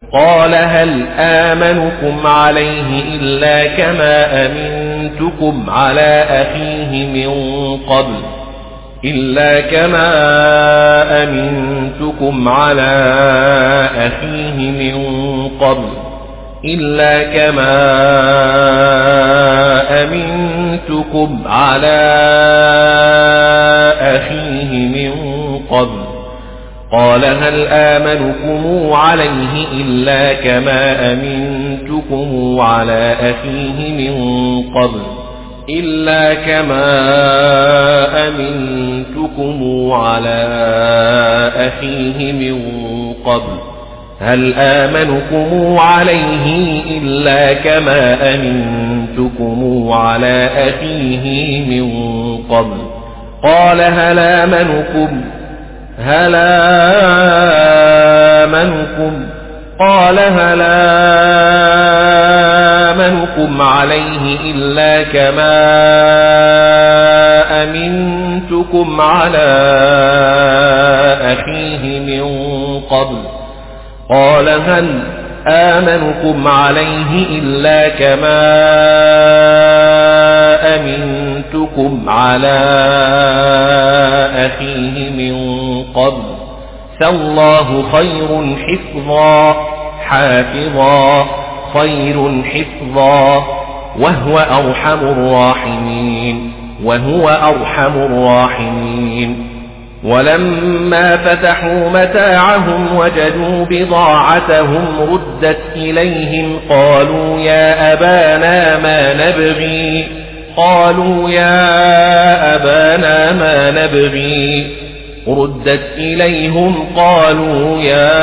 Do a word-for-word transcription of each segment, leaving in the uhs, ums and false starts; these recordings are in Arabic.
قال هل آمنكم عليه إلا كما أمنتكم على أخيه من قبل إلا كما أمنتكم على أخيه من قبل إلا كما أمنتكم على أخيه من قبل قال هل آمنكم عليه إلا كما أمنتكم على أخيه من قبل إلا كما أمنتكم على أخيه من قبل هل آمنكم عليه إلا كما أمنتكم على أخيه من قبل قال هل آمنكم هل آمنكم قال هل آمنكم عليه إلا كما أمنتكم على أخيه من قبل قال هل آمنكم عليه إلا كما أمنتكم على أخيه من قبل فالله خير حفظا حافظا خير حفظا وهو أرحم الراحمين وهو أرحم الراحمين ولما فتحوا متاعهم وجدوا بضاعتهم ردت إليهم قالوا يا أبانا ما نبغي قالوا يا أبانا ما نبغي ردت إليهم قالوا يا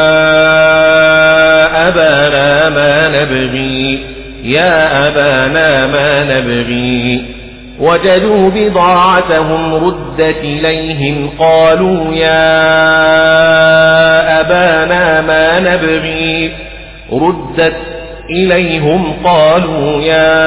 أبانا ما نبغي يا أبانا ما نبغي وجدوا بضاعتهم ردت إليهم قالوا يا أبانا ما نبغي ردت إليهم قالوا يا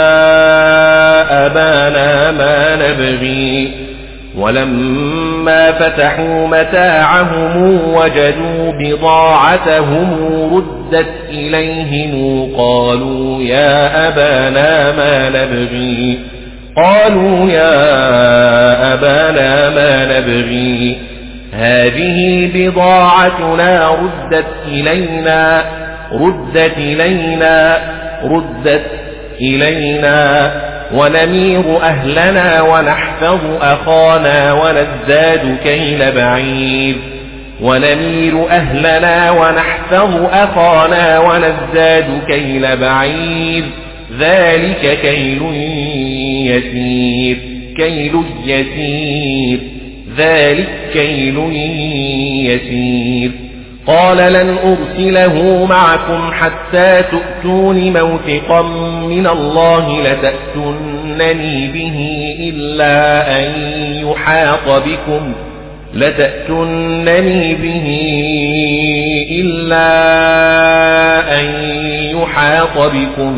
أبانا ما نبغي ولما فتحوا متاعهم وجدوا بضاعتهم ردت إليهم قالوا يا أبانا ما نبغي قالوا يا أبانا ما نبغي هذه بضاعتنا ردت إلينا ردت إلينا ردت إلينا ونمير أهلنا ونحفظ أخانا ونزداد كيل بعير ونمير أهلنا ونحفظ أخانا ونزداد كيل بعير ذلك كيل يسير كيل يسير ذلك كيل يسير قال لن أرسله معكم حتى تؤتون موثقا من الله لتأتونني به إلا أن يحاط بكم لتأتونني به إلا أن يحاط بكم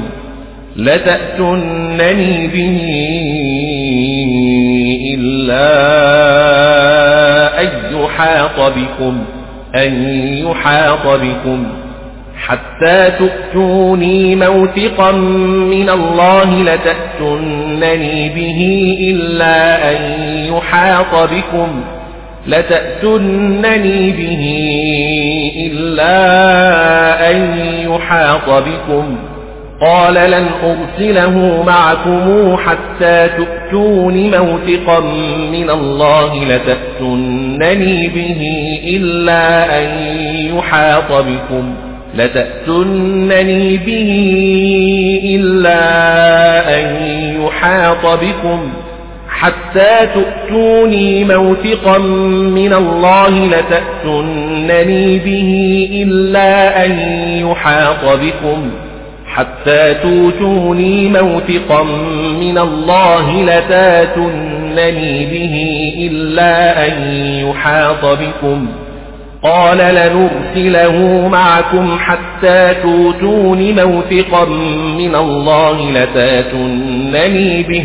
لتأتونني به إلا أن يحاط بكم أن يحاط بكم حتى تؤتوني موثقا من الله لتأتونني به إلا أن يحاط بكم لتأتونني به إلا أن يحاط بكم قال لن أرسله معكم حتى تؤتون موثقا من الله لتأتونني به إلا أن يحاط بكم لتأتونني به إلا أن يحاط بكم حتى تؤتوني موثقا من الله لتأتونني به إلا أن يحاط بكم حتى توتوني موثقا من الله لتاتونني به إلا أن يحاط بكم قال لنرسله معكم حتى توتون موثقا من الله لتاتونني به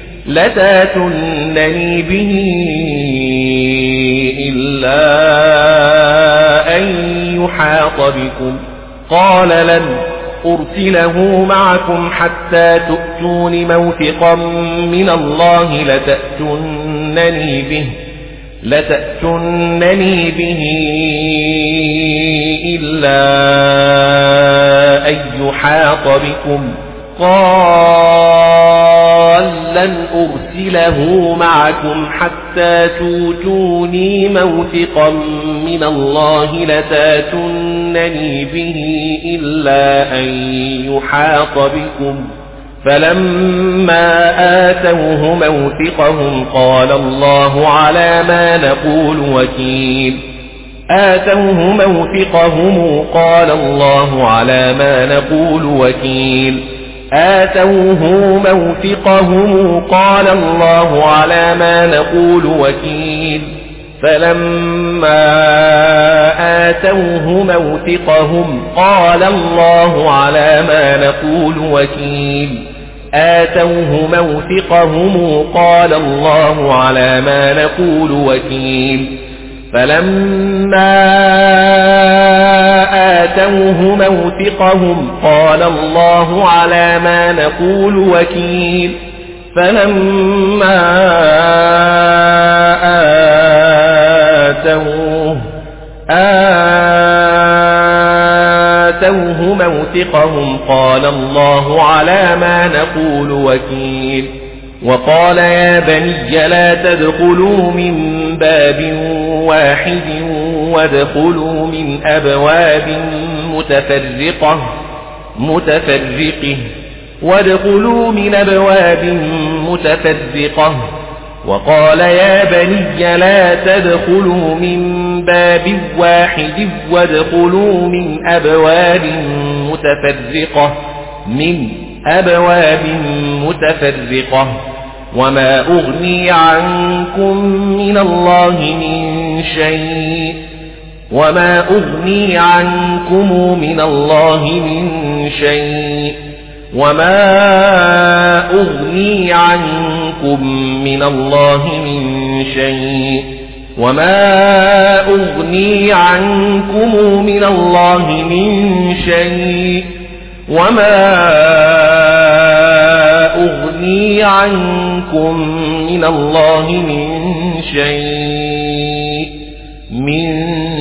لتاتونني به إلا أن يحاط بكم قال لن أرسله معكم حتى تؤتون موثقا من الله لتأتونني به لتأتونني به إلا أن يحاط بكم قال لن أرسله معكم حتى توتوني موثقا من الله لتأتونني به إلا أن يحاط بكم فلما آتوه موثقهم قال الله على ما نقول وكيل آتوه موثقهم قال الله على ما نقول وكيل آتوه موثقهم قال الله على ما نقول وكيل فلما آتوه موثقهم قال الله على ما نقول وكيل آتوه موثقهم قال الله على ما نقول وكيل فلما آتوه موثقهم قال الله على ما نقول وكيل فلما آتوه آتوه موثقهم قال الله على ما نقول وكيل وقال يا بني لا تدخلوا من باب واحد وادخلوا من أبواب متفرقة متفرقة وادخلوا من أبواب متفرقة وقال يا بني لا تدخلوا من باب واحد وادخلوا من أبواب متفرقة من أبواب متفرقة وما أغني عنكم من الله من شيء وما أغني عنكم من الله من شيء وما أغني عنكم من الله من شيء وما أغني عنكم من الله من شيء وما أغني عنكم من الله من شيء من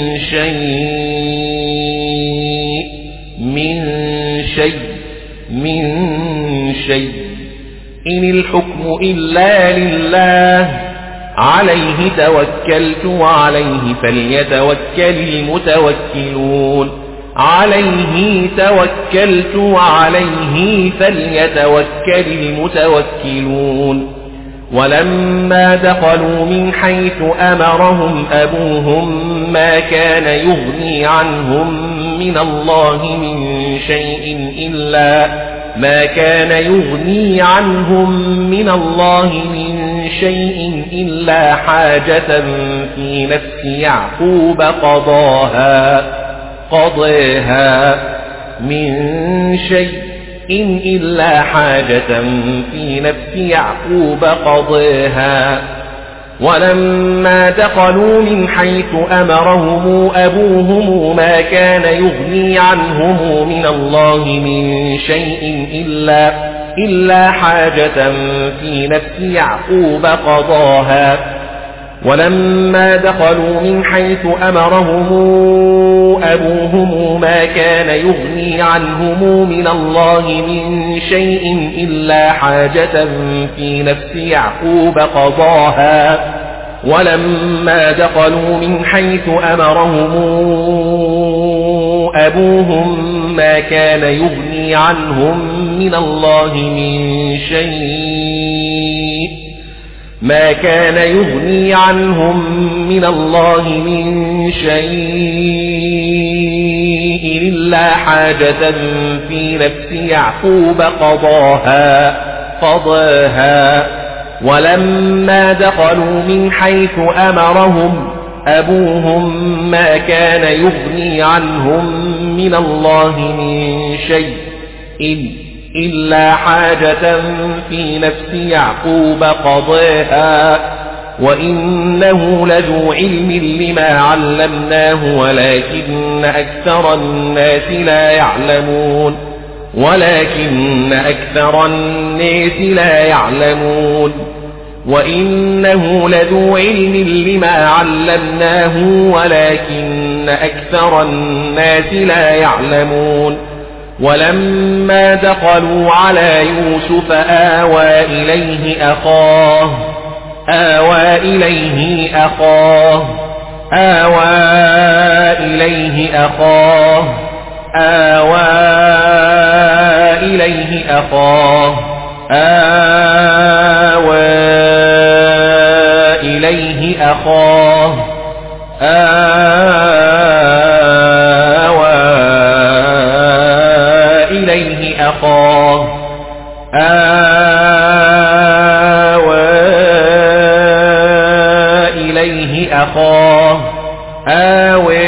شيء من شيء من شيء إن الحكم إلا لله عليه توكلت وعليه فليتوكل المتوكلون عليه توكلت وعليه فليتوكل المتوكلون ولما دخلوا من حيث أمرهم أبوهم ما كان يغني عنهم من الله من شيء إلا ما كان يغني عنهم من الله من شيء إلا حاجة في نفس يعقوب قضاها قضيها من شيء إن إلا حاجة في نفس يعقوب قضيها ولما دخلوا من حيث أمرهم أبوهم ما كان يغني عنهم من الله من شيء إلا إلا حاجة في نفس يعقوب قضاها ولما دخلوا من حيث أمرهم أبوهم ما كان يغني عنهم من الله من شيء إلا حاجة في نفس يعقوب قضاها ولما دخلوا من حيث أمرهم أبوهم ما كان يغني عنهم من الله من شيء ما كان يغني عنهم من الله من شيء إلا حاجة في نفس يعقوب قضاها قضاها ولما دخلوا من حيث أمرهم أبوهم ما كان يغني عنهم من الله من شيء إلا حاجة في نفس يعقوب قضاها وإنه لذو علم لما علمناه ولكن أكثر الناس لا يعلمون ولكن أكثر الناس لا يعلمون وإنه لذو علم لما علمناه ولكن أكثر الناس لا يعلمون ولما دخلوا على يوسف آوى إليه أخاه آوى إليه أخاه آوى إليه أخاه آوى إليه أخاه آوى إليه أخاه آوى إليه أخاه آوى إليه أخاه آوى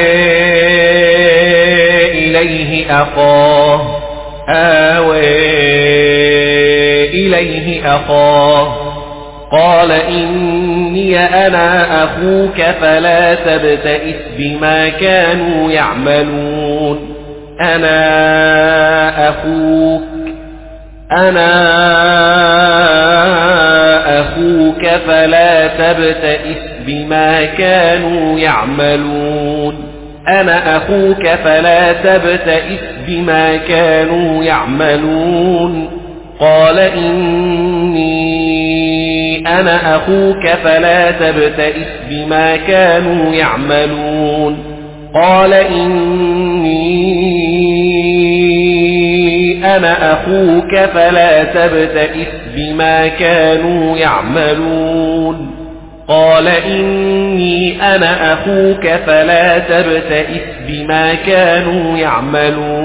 إليه أخاه آوى إليه أخاه قال إني أنا أخوك فلا تبتئس بما كانوا يعملون أنا أخوك أنا أخوك فلا تبتئس بما كانوا يعملون أنا أخوك فلا تبتئس بما كانوا يعملون قال إني أنا أخوك فلا تبتئس بما كانوا يعملون قال إني أنا أخوك فلا تبتئس بما كانوا يعملون قال إني أنا أخوك فلا تبتئس بما كانوا يعملون